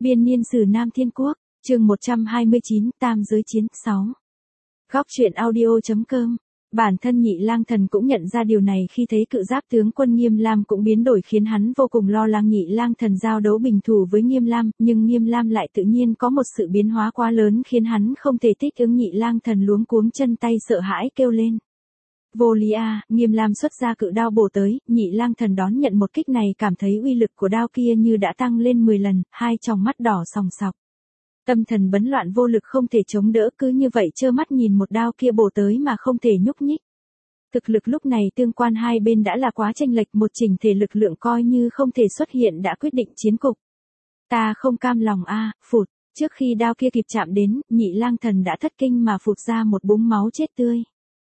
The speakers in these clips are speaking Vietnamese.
Biên niên sử Nam Thiên Quốc, chương 129, Tam giới chiến, 6. Góc truyện audio.com. Bản thân Nhị Lang Thần cũng nhận ra điều này khi thấy cự giáp tướng quân Nghiêm Lam cũng biến đổi khiến hắn vô cùng lo lắng Nhị Lang Thần giao đấu bình thủ với Nghiêm Lam, nhưng Nghiêm Lam lại tự nhiên có một sự biến hóa quá lớn khiến hắn không thể thích ứng. Nhị Lang Thần luống cuống chân tay sợ hãi kêu lên. Vô lý a! Nghiêm Lam xuất ra cự đao bổ tới, Nhị Lang Thần đón nhận một kích này cảm thấy uy lực của đao kia như đã tăng lên 10 lần, hai tròng mắt đỏ sòng sọc. Tâm thần bấn loạn vô lực không thể chống đỡ, cứ như vậy trơ mắt nhìn một đao kia bổ tới mà không thể nhúc nhích. Thực lực lúc này tương quan hai bên đã là quá chênh lệch, một chỉnh thể lực lượng coi như không thể xuất hiện đã quyết định chiến cục. Ta không cam lòng a! Phụt, trước khi đao kia kịp chạm đến, Nhị Lang Thần đã thất kinh mà phụt ra một búng máu chết tươi.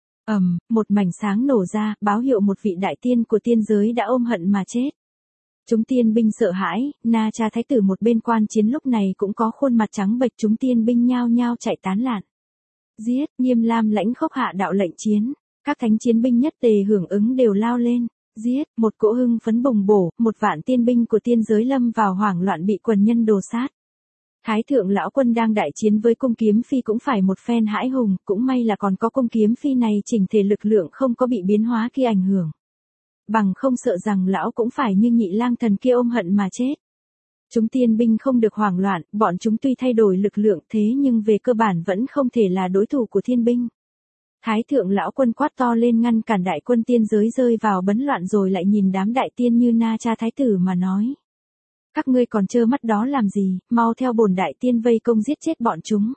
Một mảnh sáng nổ ra, báo hiệu một vị đại tiên của tiên giới đã ôm hận mà chết. Chúng tiên binh sợ hãi, Na Cha Thái tử một bên quan chiến lúc này cũng có khuôn mặt trắng bệch, chúng tiên binh nhao nhao chạy tán loạn. Giết! Nghiêm Lam lãnh khốc hạ đạo lệnh chiến, các thánh chiến binh nhất tề hưởng ứng đều lao lên. Giết! Một cỗ hưng phấn bùng bổ, 1.000 tiên binh của tiên giới lâm vào hoảng loạn bị quần nhân đồ sát. Thái thượng lão quân đang đại chiến với cung kiếm phi cũng phải một phen hãi hùng, cũng may là còn có cung kiếm phi này chỉnh thể lực lượng không có bị biến hóa kia ảnh hưởng. Bằng không sợ rằng lão cũng phải như Nhị Lang Thần kia ôm hận mà chết. Chúng tiên binh không được hoảng loạn, bọn chúng tuy thay đổi lực lượng thế nhưng về cơ bản vẫn không thể là đối thủ của thiên binh. Thái thượng lão quân quát to lên ngăn cản đại quân tiên giới rơi vào bấn loạn, rồi lại nhìn đám đại tiên như Na Cha Thái tử mà nói. Các ngươi còn trơ mắt đó làm gì, mau theo bổn đại tiên vây công giết chết bọn chúng.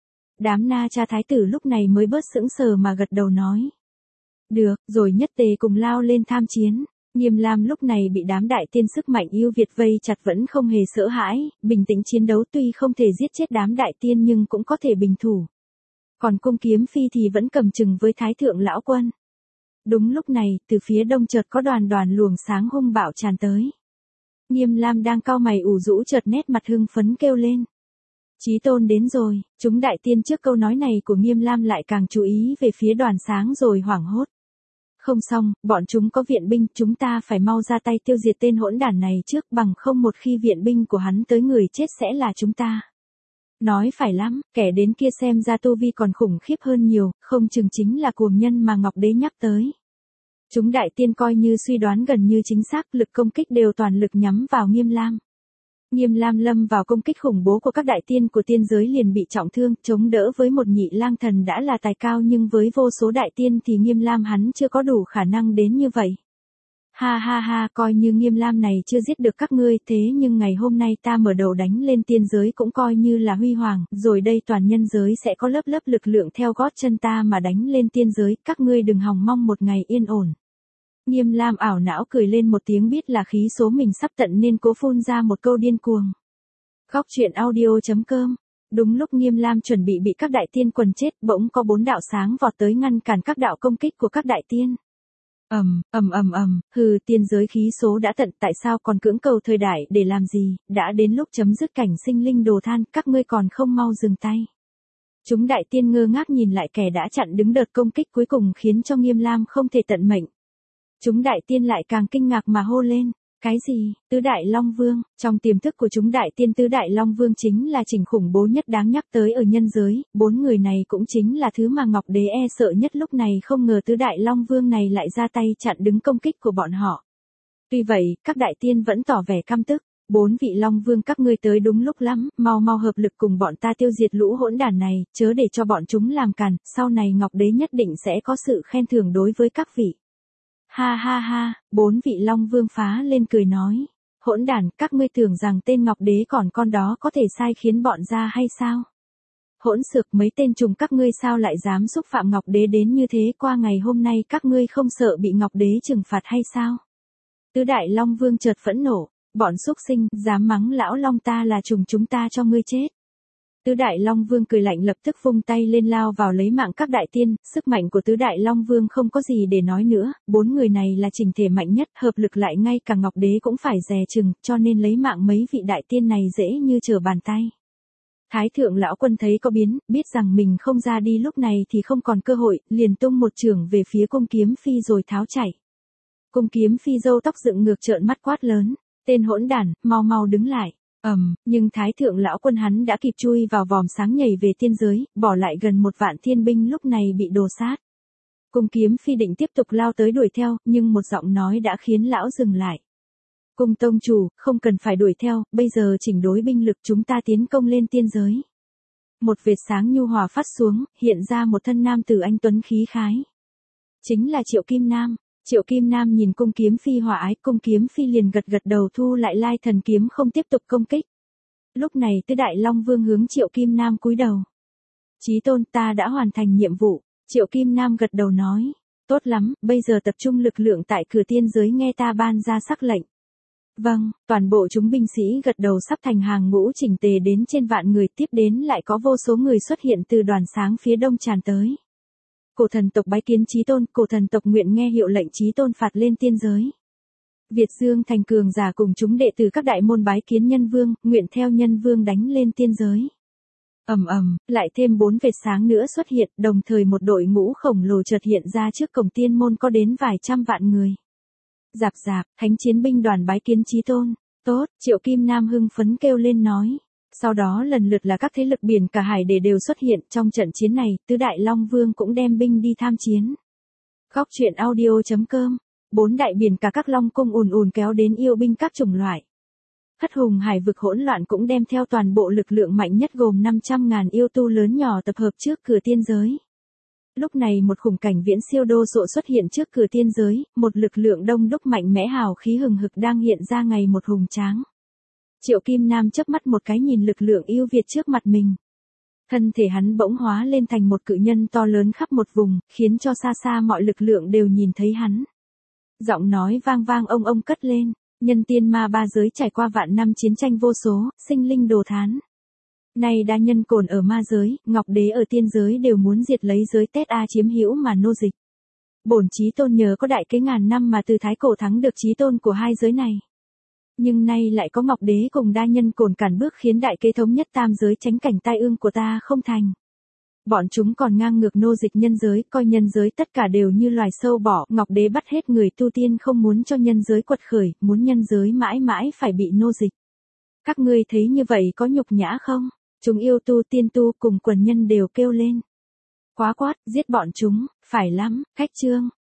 Đám Na Cha Thái tử lúc này mới bớt sững sờ mà gật đầu nói. Được, rồi nhất tề cùng lao lên tham chiến. Nghiêm Lam lúc này bị đám đại tiên sức mạnh yêu Việt vây chặt vẫn không hề sợ hãi, bình tĩnh chiến đấu, tuy không thể giết chết đám đại tiên nhưng cũng có thể bình thủ. Còn cung kiếm phi thì vẫn cầm chừng với Thái thượng lão quân. Đúng lúc này, từ phía đông chợt có đoàn luồng sáng hung bạo tràn tới. Nghiêm Lam đang cau mày ủ rũ chợt nét mặt hưng phấn kêu lên. Chí tôn đến rồi. Chúng đại tiên trước câu nói này của Nghiêm Lam lại càng chú ý về phía đoàn sáng rồi hoảng hốt. Không xong, bọn chúng có viện binh, chúng ta phải mau ra tay tiêu diệt tên hỗn đản này trước, bằng không một khi viện binh của hắn tới người chết sẽ là chúng ta. Nói phải lắm, kẻ đến kia xem ra tu vi còn khủng khiếp hơn nhiều, không chừng chính là cuồng nhân mà Ngọc Đế nhắc tới. Chúng đại tiên coi như suy đoán gần như chính xác, lực công kích đều toàn lực nhắm vào Nghiêm Lam. Nghiêm Lam lâm vào công kích khủng bố của các đại tiên của tiên giới liền bị trọng thương, chống đỡ với một Nhị Lang Thần đã là tài cao nhưng với vô số đại tiên thì Nghiêm Lam hắn chưa có đủ khả năng đến như vậy. Ha ha ha, coi như Nghiêm Lam này chưa giết được các ngươi, thế nhưng ngày hôm nay ta mở đầu đánh lên tiên giới cũng coi như là huy hoàng, rồi đây toàn nhân giới sẽ có lớp lực lượng theo gót chân ta mà đánh lên tiên giới, các ngươi đừng hòng mong một ngày yên ổn. Nghiêm Lam ảo não cười lên một tiếng, biết là khí số mình sắp tận nên cố phun ra một câu điên cuồng. Góc truyện audio.com. Đúng lúc Nghiêm Lam chuẩn bị các đại tiên quần chết, bỗng có 4 đạo sáng vọt tới ngăn cản các đạo công kích của các đại tiên. Hừ, tiên giới khí số đã tận, tại sao còn cưỡng cầu thời đại để làm gì, đã đến lúc chấm dứt cảnh sinh linh đồ than, các ngươi còn không mau dừng tay. Chúng đại tiên ngơ ngác nhìn lại kẻ đã chặn đứng đợt công kích cuối cùng khiến cho Nghiêm Lam không thể tận mệnh. Chúng đại tiên lại càng kinh ngạc mà hô lên. Cái gì? Tứ Đại Long Vương? Trong tiềm thức của chúng đại tiên, Tứ Đại Long Vương chính là chỉnh khủng bố nhất đáng nhắc tới ở nhân giới, 4 người này cũng chính là thứ mà Ngọc Đế e sợ nhất. Lúc này không ngờ Tứ Đại Long Vương này lại ra tay chặn đứng công kích của bọn họ. Tuy vậy, các đại tiên vẫn tỏ vẻ căm tức. 4 vị Long Vương các ngươi tới đúng lúc lắm, mau hợp lực cùng bọn ta tiêu diệt lũ hỗn đản này, chớ để cho bọn chúng làm càn, sau này Ngọc Đế nhất định sẽ có sự khen thưởng đối với các vị. Ha ha ha, 4 vị Long Vương phá lên cười nói. Hỗn đản, các ngươi tưởng rằng tên Ngọc Đế còn con đó có thể sai khiến bọn ra hay sao? Hỗn xược, mấy tên trùng các ngươi sao lại dám xúc phạm Ngọc Đế đến như thế, qua ngày hôm nay các ngươi không sợ bị Ngọc Đế trừng phạt hay sao? Tứ Đại Long Vương chợt phẫn nộ, bọn xúc sinh, dám mắng lão Long ta là trùng chúng ta cho ngươi chết. Tứ Đại Long Vương cười lạnh lập tức vung tay lên lao vào lấy mạng các đại tiên, sức mạnh của Tứ Đại Long Vương không có gì để nói nữa, 4 người này là chỉnh thể mạnh nhất, hợp lực lại ngay cả Ngọc Đế cũng phải dè chừng, cho nên lấy mạng mấy vị đại tiên này dễ như trở bàn tay. Thái thượng lão quân thấy có biến, biết rằng mình không ra đi lúc này thì không còn cơ hội, liền tung một chưởng về phía cung kiếm phi rồi tháo chạy. Cung kiếm phi râu tóc dựng ngược trợn mắt quát lớn, tên hỗn đản, mau đứng lại. Nhưng Thái Thượng Lão Quân hắn đã kịp chui vào vòm sáng nhảy về tiên giới, bỏ lại gần 1 vạn thiên binh lúc này bị đồ sát. Cung Kiếm Phi định tiếp tục lao tới đuổi theo, nhưng một giọng nói đã khiến lão dừng lại. Cung tông chủ, không cần phải đuổi theo, bây giờ chỉnh đối binh lực chúng ta tiến công lên tiên giới. Một vệt sáng nhu hòa phát xuống, hiện ra một thân nam tử anh tuấn khí khái. Chính là Triệu Kim Nam. Triệu Kim Nam nhìn Cung Kiếm Phi hòa ái, Cung Kiếm Phi liền gật gật đầu thu lại Lai Thần kiếm không tiếp tục công kích. Lúc này Tứ Đại Long Vương hướng Triệu Kim Nam cúi đầu. Chí tôn, ta đã hoàn thành nhiệm vụ. Triệu Kim Nam gật đầu nói. Tốt lắm, bây giờ tập trung lực lượng tại cửa tiên giới nghe ta ban ra sắc lệnh. Vâng, toàn bộ chúng binh sĩ gật đầu sắp thành hàng ngũ chỉnh tề đến trên vạn người, tiếp đến lại có vô số người xuất hiện từ đoàn sáng phía đông tràn tới. Cổ thần tộc bái kiến chí tôn, cổ thần tộc nguyện nghe hiệu lệnh chí tôn phạt lên tiên giới. Việt Dương thành cường giả cùng chúng đệ tử các đại môn bái kiến nhân vương, nguyện theo nhân vương đánh lên tiên giới. Lại thêm 4 vệt sáng nữa xuất hiện, đồng thời một đội ngũ khổng lồ chợt hiện ra trước cổng tiên môn có đến vài trăm vạn người. Rạp rạp, thánh chiến binh đoàn bái kiến chí tôn. Tốt, Triệu Kim Nam hưng phấn kêu lên nói. Sau đó lần lượt là các thế lực biển cả hải để đều xuất hiện trong trận chiến này, Tứ Đại Long Vương cũng đem binh đi tham chiến. Góc truyện audio.com, 4 đại biển cả các long cung ùn ùn kéo đến yêu binh các chủng loại. Hất hùng hải vực hỗn loạn cũng đem theo toàn bộ lực lượng mạnh nhất gồm 500.000 yêu tu lớn nhỏ tập hợp trước cửa tiên giới. Lúc này một khủng cảnh viễn siêu đô sộ xuất hiện trước cửa tiên giới, một lực lượng đông đúc mạnh mẽ hào khí hừng hực đang hiện ra ngày một hùng tráng. Triệu Kim Nam chớp mắt một cái nhìn lực lượng yêu Việt trước mặt mình. Thân thể hắn bỗng hóa lên thành một cự nhân to lớn khắp một vùng, khiến cho xa xa mọi lực lượng đều nhìn thấy hắn. Giọng nói vang vang ông cất lên, nhân tiên ma ba giới trải qua vạn năm chiến tranh vô số, sinh linh đồ thán. Nay đa nhân cồn ở ma giới, ngọc đế ở tiên giới đều muốn diệt lấy giới Tết A chiếm hữu mà nô dịch. Bổn chí tôn nhờ có đại kế ngàn năm mà từ thái cổ thắng được chí tôn của hai giới này. Nhưng nay lại có ngọc đế cùng đa nhân cồn cản bước khiến đại kế thống nhất tam giới tránh cảnh tai ương của ta không thành. Bọn chúng còn ngang ngược nô dịch nhân giới, coi nhân giới tất cả đều như loài sâu bọ, ngọc đế bắt hết người tu tiên không muốn cho nhân giới quật khởi, muốn nhân giới mãi mãi phải bị nô dịch. Các ngươi thấy như vậy có nhục nhã không? Chúng yêu tu tiên tu cùng quần nhân đều kêu lên. Quá quát, giết bọn chúng, phải lắm, khách trương.